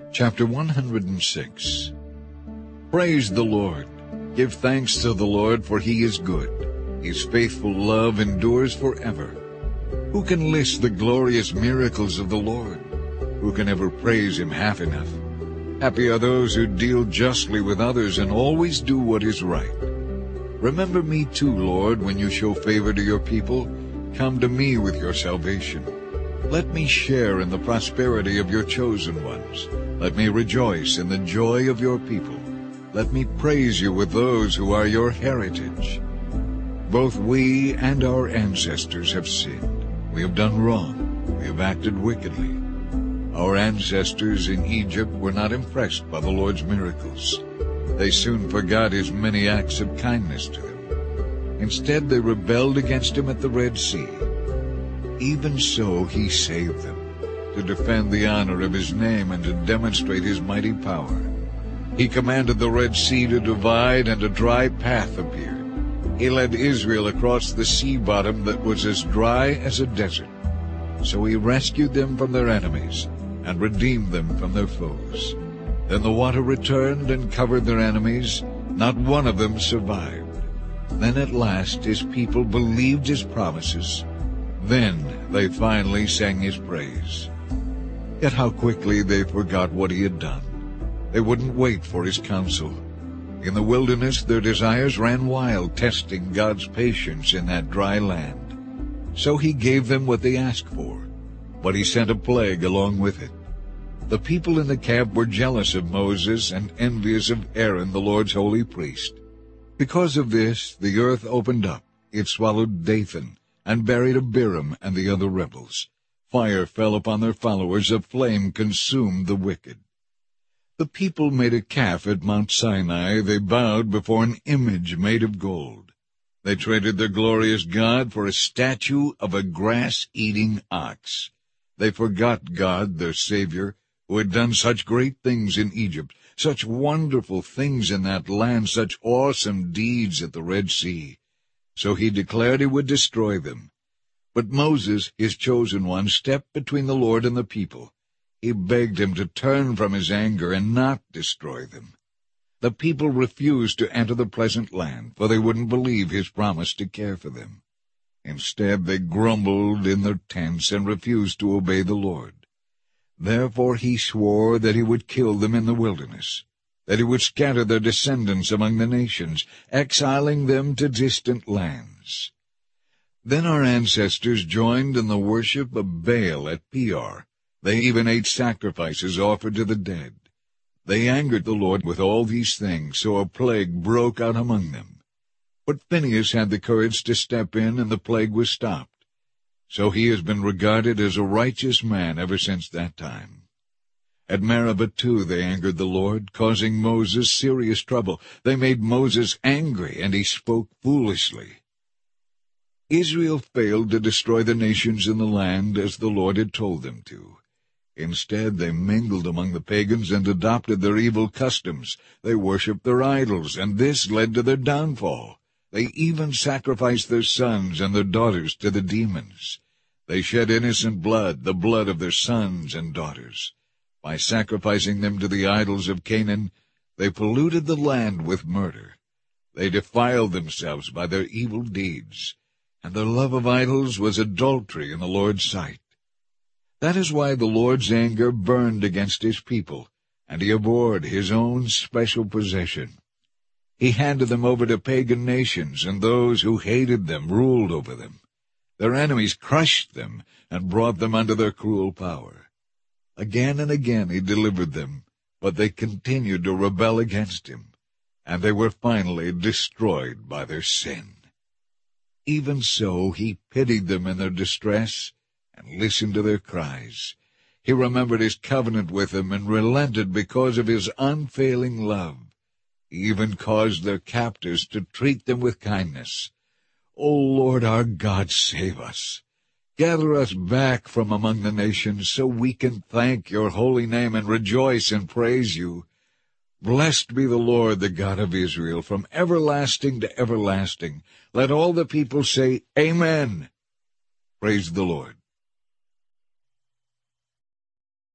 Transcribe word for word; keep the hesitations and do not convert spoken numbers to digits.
Chapter one hundred six. Praise the Lord. Give thanks to the Lord, for he is good. His faithful love endures forever. Who can list the glorious miracles of the Lord? Who can ever praise him half enough? Happy are those who deal justly with others and always do what is right. Remember me too, Lord, when you show favor to your people. Come to me with your salvation. Let me share in the prosperity of your chosen ones. Let me rejoice in the joy of your people. Let me praise you with those who are your heritage. Both we and our ancestors have sinned. We have done wrong. We have acted wickedly. Our ancestors in Egypt were not impressed by the Lord's miracles. They soon forgot his many acts of kindness to them. Instead, they rebelled against him at the Red Sea. Even so, he saved them, to defend the honor of his name and to demonstrate his mighty power. He commanded the Red Sea to divide, and a dry path appeared. He led Israel across the sea bottom that was as dry as a desert. So he rescued them from their enemies and redeemed them from their foes. Then the water returned and covered their enemies. Not one of them survived. Then at last his people believed his promises. Then they finally sang his praise. Yet how quickly they forgot what he had done. They wouldn't wait for his counsel. In the wilderness their desires ran wild, testing God's patience in that dry land. So he gave them what they asked for, but he sent a plague along with it. The people in the camp were jealous of Moses and envious of Aaron, the Lord's holy priest. Because of this, the earth opened up. It swallowed Dathan and buried Abiram and the other rebels. Fire fell upon their followers. A flame consumed the wicked. The people made a calf at Mount Sinai. They bowed before an image made of gold. They traded their glorious God for a statue of a grass-eating ox. They forgot God, their Savior, who had done such great things in Egypt, such wonderful things in that land, such awesome deeds at the Red Sea. So he declared he would destroy them. But Moses, his chosen one, stepped between the Lord and the people. He begged him to turn from his anger and not destroy them. The people refused to enter the pleasant land, for they wouldn't believe his promise to care for them. Instead, they grumbled in their tents and refused to obey the Lord. Therefore he swore that he would kill them in the wilderness, that he would scatter their descendants among the nations, exiling them to distant lands. Then our ancestors joined in the worship of Baal at Peor. They even ate sacrifices offered to the dead. They angered the Lord with all these things, so a plague broke out among them. But Phinehas had the courage to step in, and the plague was stopped. So he has been regarded as a righteous man ever since that time. At Meribah, too, they angered the Lord, causing Moses serious trouble. They made Moses angry, and he spoke foolishly. Israel failed to destroy the nations in the land as the Lord had told them to. Instead, they mingled among the pagans and adopted their evil customs. They worshipped their idols, and this led to their downfall. They even sacrificed their sons and their daughters to the demons. They shed innocent blood, the blood of their sons and daughters. By sacrificing them to the idols of Canaan, they polluted the land with murder. They defiled themselves by their evil deeds, and their love of idols was adultery in the Lord's sight. That is why the Lord's anger burned against his people, and he abhorred his own special possession. He handed them over to pagan nations, and those who hated them ruled over them. Their enemies crushed them and brought them under their cruel power. Again and again he delivered them, but they continued to rebel against him, and they were finally destroyed by their sin. Even so he pitied them in their distress and listened to their cries. He remembered his covenant with them and relented because of his unfailing love. He even caused their captors to treat them with kindness. O Lord our God, save us. Gather us back from among the nations so we can thank your holy name and rejoice and praise you. Blessed be the Lord, the God of Israel, from everlasting to everlasting. Let all the people say, Amen. Praise the Lord.